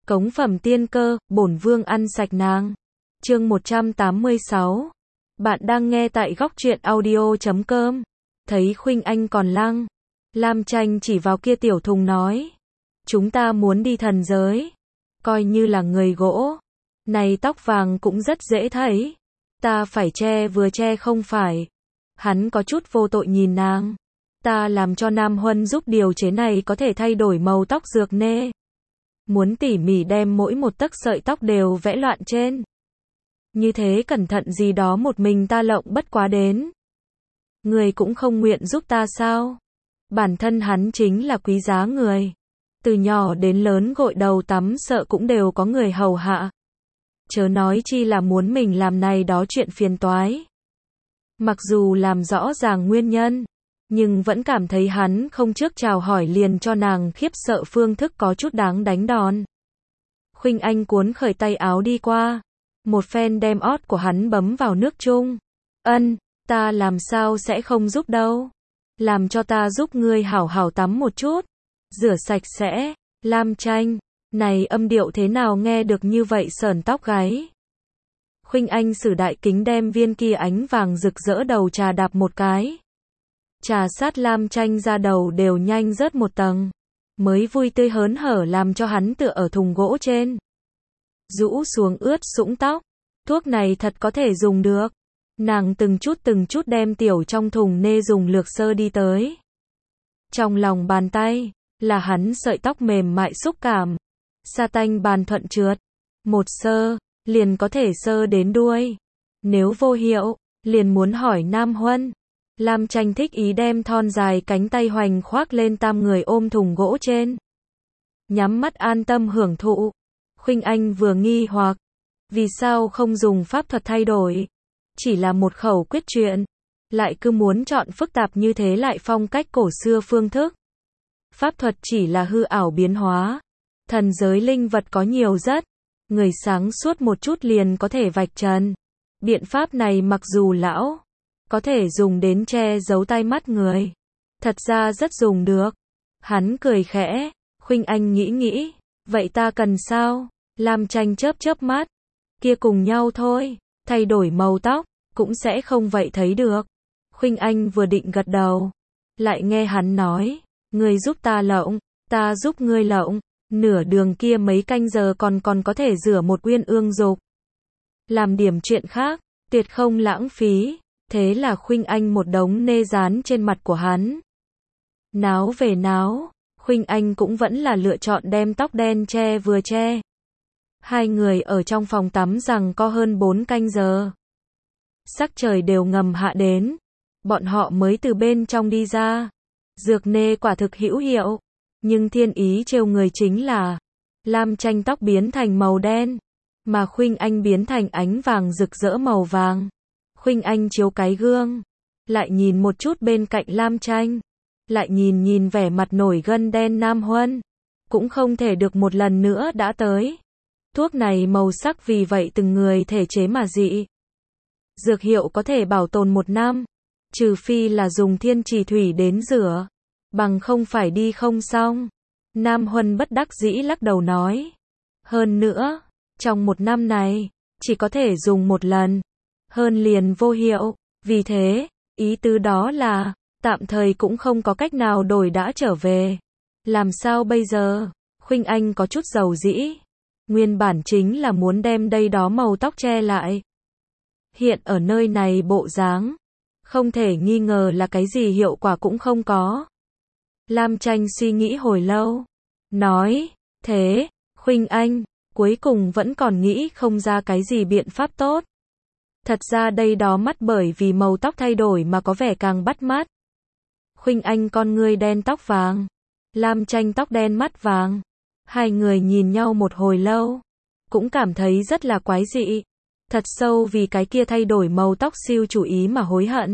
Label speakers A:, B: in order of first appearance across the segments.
A: Cống phẩm tiên cơ, bổn vương ăn sạch nàng. Chương 186. Bạn đang nghe tại góc truyện audio.com. Thấy Khuynh Anh còn lăng, Lam Tranh chỉ vào kia tiểu thùng nói. Chúng ta muốn đi thần giới. Coi như là người gỗ. Này tóc vàng cũng rất dễ thấy. Ta phải che vừa che không phải. Hắn có chút vô tội nhìn nàng. Ta làm cho Nam Huân giúp điều chế này có thể thay đổi màu tóc dược nê. Muốn tỉ mỉ đem mỗi một tấc sợi tóc đều vẽ loạn trên. Như thế cẩn thận gì đó một mình ta lộng bất quá đến. Người cũng không nguyện giúp ta sao? Bản thân hắn chính là quý giá người. Từ nhỏ đến lớn gội đầu tắm sợ cũng đều có người hầu hạ. Chớ nói chi là muốn mình làm này đó chuyện phiền toái. Mặc dù làm rõ ràng nguyên nhân, nhưng vẫn cảm thấy hắn không trước chào hỏi liền cho nàng khiếp sợ phương thức có chút đáng đánh đòn. Khuynh Anh cuốn khởi tay áo đi qua, một phen đem ót của hắn bấm vào nước chung. Ân, ta làm sao sẽ không giúp đâu. Làm cho ta giúp ngươi hảo hảo tắm một chút, rửa sạch sẽ. Lam Tranh, này âm điệu thế nào nghe được như vậy sởn tóc gáy. Khuynh Anh sử đại kính đem viên kia ánh vàng rực rỡ đầu trà đạp một cái. Trà sát Lam Tranh ra đầu đều nhanh rớt một tầng. Mới vui tươi hớn hở làm cho hắn tựa ở thùng gỗ trên. Rũ xuống ướt sũng tóc. Thuốc này thật có thể dùng được. Nàng từng chút đem tiểu trong thùng nê dùng lược sơ đi tới. Trong lòng bàn tay, là hắn sợi tóc mềm mại xúc cảm. Sa tanh bàn thuận trượt. Một sơ, liền có thể sơ đến đuôi. Nếu vô hiệu, liền muốn hỏi Nam Huân. Lam Tranh thích ý đem thon dài cánh tay hoành khoác lên tam người ôm thùng gỗ trên. Nhắm mắt an tâm hưởng thụ. Khuynh Anh vừa nghi hoặc. Vì sao không dùng pháp thuật thay đổi? Chỉ là một khẩu quyết chuyện. Lại cứ muốn chọn phức tạp như thế lại phong cách cổ xưa phương thức. Pháp thuật chỉ là hư ảo biến hóa. Thần giới linh vật có nhiều rất. Người sáng suốt một chút liền có thể vạch trần. Biện pháp này mặc dù lão, có thể dùng đến che giấu tai mắt người. Thật ra rất dùng được. Hắn cười khẽ. Khuynh Anh nghĩ. Vậy ta cần sao? Lam Tranh chớp mắt. Kia cùng nhau thôi. Thay đổi màu tóc, cũng sẽ không vậy thấy được. Khuynh Anh vừa định gật đầu. Lại nghe hắn nói. Ngươi giúp ta lộng, ta giúp ngươi lộng. Nửa đường kia mấy canh giờ còn có thể rửa một uyên ương dục. Làm điểm chuyện khác, tuyệt không lãng phí. Thế là Khuynh Anh một đống nê dán trên mặt của hắn. Náo về náo, Khuynh Anh cũng vẫn là lựa chọn đem tóc đen che vừa che. Hai người ở trong phòng tắm rằng có hơn 4 canh giờ. Sắc trời đều ngầm hạ đến. Bọn họ mới từ bên trong đi ra. Dược nê quả thực hữu hiệu. Nhưng thiên ý trêu người chính là Lam Tranh tóc biến thành màu đen, mà Khuynh Anh biến thành ánh vàng rực rỡ màu vàng. Khuynh Anh chiếu cái gương, lại nhìn một chút bên cạnh Lam Tranh, lại nhìn vẻ mặt nổi gân đen Nam Huân, cũng không thể được một lần nữa đã tới. Thuốc này màu sắc vì vậy từng người thể chế mà dị. Dược hiệu có thể bảo tồn 1 năm, trừ phi là dùng thiên trì thủy đến rửa, bằng không phải đi không xong. Nam Huân bất đắc dĩ lắc đầu nói. Hơn nữa, trong 1 năm này, chỉ có thể dùng 1 lần. Hơn liền vô hiệu, vì thế, ý tứ đó là, tạm thời cũng không có cách nào đổi đã trở về. Làm sao bây giờ? Khuynh Anh có chút dầu dĩ. Nguyên bản chính là muốn đem đây đó màu tóc che lại. Hiện ở nơi này bộ dáng, không thể nghi ngờ là cái gì hiệu quả cũng không có. Lam Tranh suy nghĩ hồi lâu, nói, thế, Khuynh Anh, cuối cùng vẫn còn nghĩ không ra cái gì biện pháp tốt. Thật ra đây đó mắt bởi vì màu tóc thay đổi mà có vẻ càng bắt mắt. Khuynh Anh con ngươi đen tóc vàng, Lam Tranh tóc đen mắt vàng. Hai người nhìn nhau một hồi lâu, cũng cảm thấy rất là quái dị. Thật sâu vì cái kia thay đổi màu tóc siêu chủ ý mà hối hận.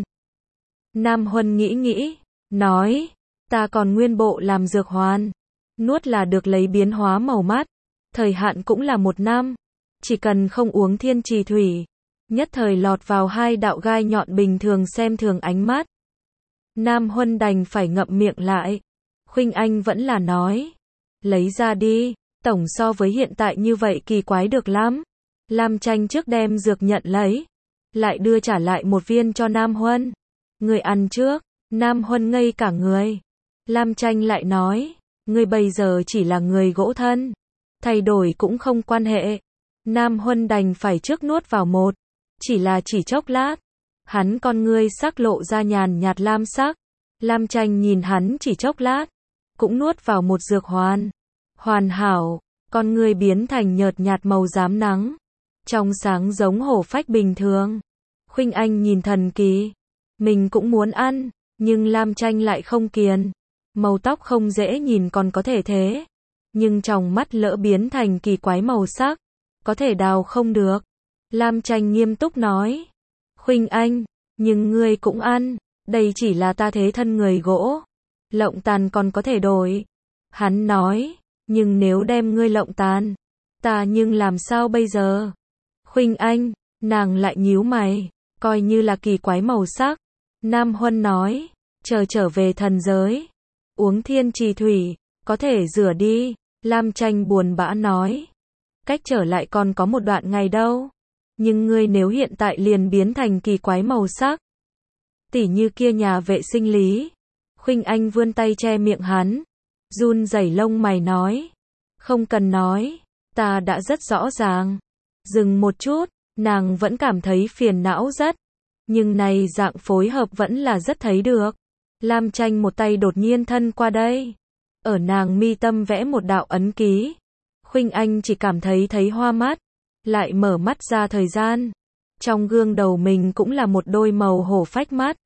A: Nam Huân nghĩ, nói, ta còn nguyên bộ làm dược hoàn. Nuốt là được lấy biến hóa màu mắt. Thời hạn cũng là 1 năm. Chỉ cần không uống thiên trì thủy. Nhất thời lọt vào 2 đạo gai nhọn bình thường xem thường ánh mắt. Nam Huân đành phải ngậm miệng lại. Khuynh Anh vẫn là nói. Lấy ra đi, Tổng so với hiện tại như vậy kỳ quái được lắm. Lam Tranh trước đem dược nhận lấy, lại đưa trả lại một viên cho Nam Huân. Người ăn trước. Nam Huân ngây cả người. Lam Tranh lại nói, ngươi bây giờ chỉ là người gỗ thân, thay đổi cũng không quan hệ. Nam Huân đành phải trước nuốt vào một, chỉ chốc lát, hắn con ngươi sắc lộ ra nhàn nhạt lam sắc. Lam Tranh nhìn hắn chỉ chốc lát, cũng nuốt vào một dược hoàn. Hoàn hảo, con ngươi biến thành nhợt nhạt màu rám nắng, trong sáng giống hổ phách bình thường. Khuynh Anh nhìn thần kỳ, mình cũng muốn ăn, nhưng Lam Tranh lại không kiêng. Màu tóc không dễ nhìn còn có thể thế, nhưng trong mắt lỡ biến thành kỳ quái màu sắc, có thể đào không được. Lam Tranh nghiêm túc nói, Khuynh Anh, nhưng ngươi cũng ăn, đây chỉ là ta thế thân người gỗ, lộng tàn còn có thể đổi. Hắn nói, nhưng nếu đem ngươi lộng tàn, ta nhưng làm sao bây giờ? Khuynh Anh, nàng lại nhíu mày, coi như là kỳ quái màu sắc. Nam Huân nói, trở về thần giới, uống thiên trì thủy, có thể rửa đi. Lam Tranh buồn bã nói, cách trở lại còn có một đoạn ngày đâu. Nhưng ngươi nếu hiện tại liền biến thành kỳ quái màu sắc, tỉ như kia nhà vệ sinh lý. Khuynh Anh vươn tay che miệng hắn, run rẩy lông mày nói, không cần nói, ta đã rất rõ ràng. Dừng một chút, nàng vẫn cảm thấy phiền não rất, nhưng này dạng phối hợp vẫn là rất thấy được. Lam Tranh một tay đột nhiên thân qua đây, ở nàng mi tâm vẽ một đạo ấn ký. Khuynh Anh chỉ cảm thấy hoa mắt, lại mở mắt ra thời gian. Trong gương đầu mình cũng là một đôi màu hổ phách mắt.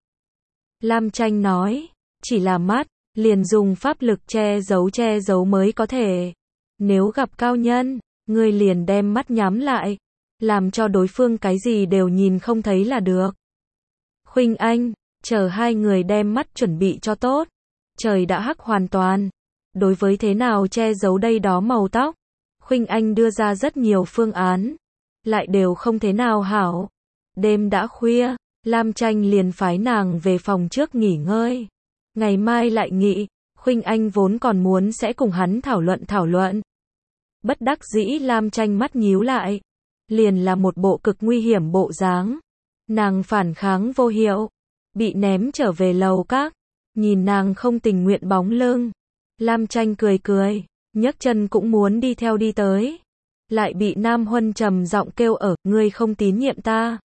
A: Lam Tranh nói, chỉ là mắt, liền dùng pháp lực che giấu mới có thể. Nếu gặp cao nhân, ngươi liền đem mắt nhắm lại, làm cho đối phương cái gì đều nhìn không thấy là được. Khuynh Anh, chờ hai người đem mắt chuẩn bị cho tốt. Trời đã hắc hoàn toàn. Đối với thế nào che giấu đây đó màu tóc, Khuynh Anh đưa ra rất nhiều phương án, lại đều không thế nào hảo. Đêm đã khuya, Lam Tranh liền phái nàng về phòng trước nghỉ ngơi. Ngày mai lại nghị. Khuynh Anh vốn còn muốn sẽ cùng hắn thảo luận. Bất đắc dĩ Lam Tranh mắt nhíu lại, liền là một bộ cực nguy hiểm bộ dáng. Nàng phản kháng vô hiệu, bị ném trở về lầu các. Nhìn nàng không tình nguyện bóng lưng, Lam Tranh cười, nhấc chân cũng muốn đi theo đi tới. Lại bị Nam Huân trầm giọng kêu ở, ngươi không tín nhiệm ta.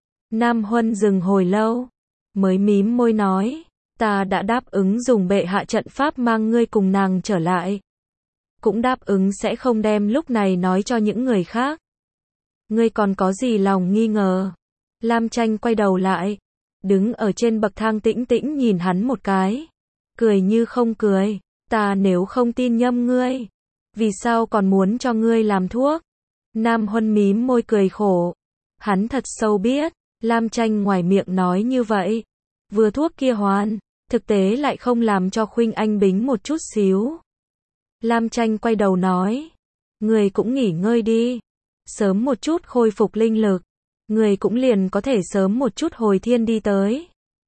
A: Nam Huân dừng hồi lâu, mới mím môi nói, ta đã đáp ứng dùng bệ hạ trận pháp mang ngươi cùng nàng trở lại. Cũng đáp ứng sẽ không đem lúc này nói cho những người khác. Ngươi còn có gì lòng nghi ngờ? Lam Tranh quay đầu lại, đứng ở trên bậc thang tĩnh tĩnh nhìn hắn một cái, cười như không cười, ta nếu không tin nhâm ngươi, vì sao còn muốn cho ngươi làm thuốc? Nam Huân mím môi cười khổ, hắn thật sâu biết, Lam Tranh ngoài miệng nói như vậy, vừa thuốc kia hoàn, thực tế lại không làm cho Khuynh Anh bính một chút xíu. Lam Tranh quay đầu nói, người cũng nghỉ ngơi đi, sớm một chút khôi phục linh lực, người cũng liền có thể sớm một chút hồi thiên đi tới.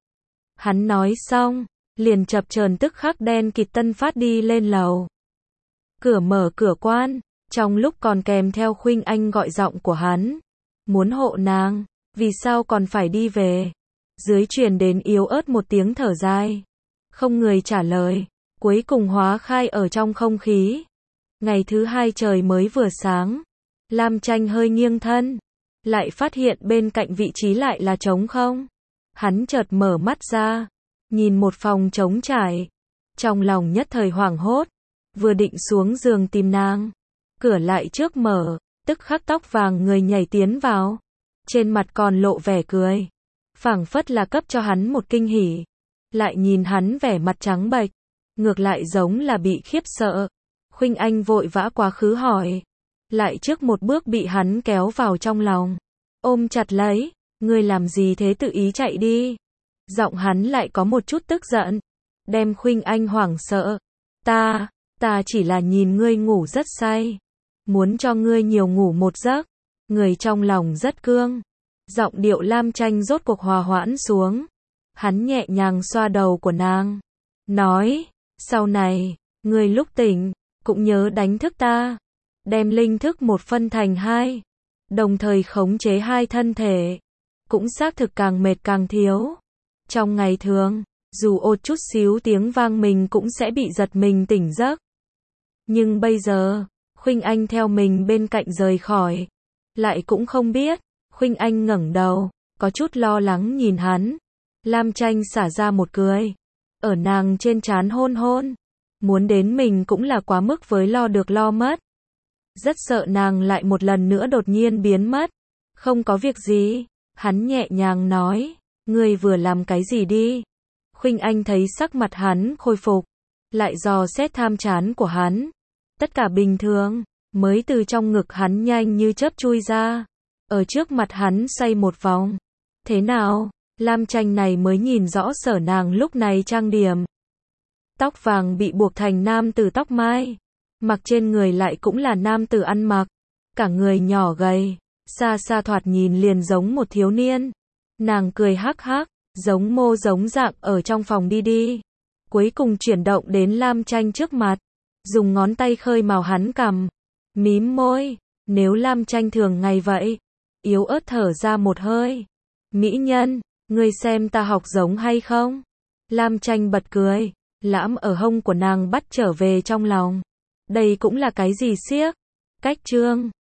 A: Hắn nói xong, liền chập chờn tức khắc đen kịt tân phát đi lên lầu. Cửa mở cửa quan, trong lúc còn kèm theo Khuynh Anh gọi giọng của hắn, muốn hộ nàng, vì sao còn phải đi về? Dưới truyền đến yếu ớt một tiếng thở dài, không người trả lời, cuối cùng hóa khai ở trong không khí. Ngày thứ hai trời mới vừa sáng, Lam Tranh hơi nghiêng thân, lại phát hiện bên cạnh vị trí lại là trống không. Hắn chợt mở mắt ra, nhìn một phòng trống trải, trong lòng nhất thời hoảng hốt, vừa định xuống giường tìm nàng, cửa lại trước mở, tức khắc tóc vàng người nhảy tiến vào, trên mặt còn lộ vẻ cười, phảng phất là cấp cho hắn một kinh hỉ. Lại nhìn hắn vẻ mặt trắng bệch, ngược lại giống là bị khiếp sợ. Khuynh Anh vội vã quá khứ hỏi, lại trước một bước bị hắn kéo vào trong lòng, ôm chặt lấy, ngươi làm gì thế, tự ý chạy đi. Giọng hắn lại có một chút tức giận, đem Khuynh Anh hoảng sợ. Ta chỉ là nhìn ngươi ngủ rất say, muốn cho ngươi nhiều ngủ một giấc. Người trong lòng rất cương. Giọng điệu Lam Tranh rốt cuộc hòa hoãn xuống. Hắn nhẹ nhàng xoa đầu của nàng, nói, sau này, ngươi lúc tỉnh, cũng nhớ đánh thức ta. đem linh thức một phân thành hai, đồng thời khống chế hai thân thể, cũng xác thực càng mệt càng thiếu. Trong ngày thường, dù ột chút xíu tiếng vang mình cũng sẽ bị giật mình tỉnh giấc. Nhưng bây giờ, Khuynh Anh theo mình bên cạnh rời khỏi, lại cũng không biết. Khuynh Anh ngẩng đầu, có chút lo lắng nhìn hắn. Lam Tranh xả ra một cười, ở nàng trên trán hôn hôn. Muốn đến mình cũng là quá mức với lo được lo mất. Rất sợ nàng lại một lần nữa đột nhiên biến mất. Không có việc gì, hắn nhẹ nhàng nói, ngươi vừa làm cái gì đi. Khuynh Anh thấy sắc mặt hắn khôi phục, lại dò xét tham trán của hắn. Tất cả bình thường, mới từ trong ngực hắn nhanh như chớp chui ra, ở trước mặt hắn xoay một vòng. Thế nào? Lam Tranh này mới nhìn rõ sở nàng lúc này trang điểm. Tóc vàng bị buộc thành nam tử tóc mai, mặc trên người lại cũng là nam tử ăn mặc, cả người nhỏ gầy, xa xa thoạt nhìn liền giống một thiếu niên. Nàng cười hắc hắc, giống mô giống dạng ở trong phòng đi đi. Cuối cùng chuyển động đến Lam Tranh trước mặt, dùng ngón tay khơi màu hắn cằm, mím môi. Nếu Lam Tranh thường ngày vậy, yếu ớt thở ra một hơi. Mỹ nhân, ngươi xem ta học giống hay không? Lam Tranh bật cười, lãm ở hông của nàng bắt trở về trong lòng. Đây cũng là cái gì xiếc? Cách chương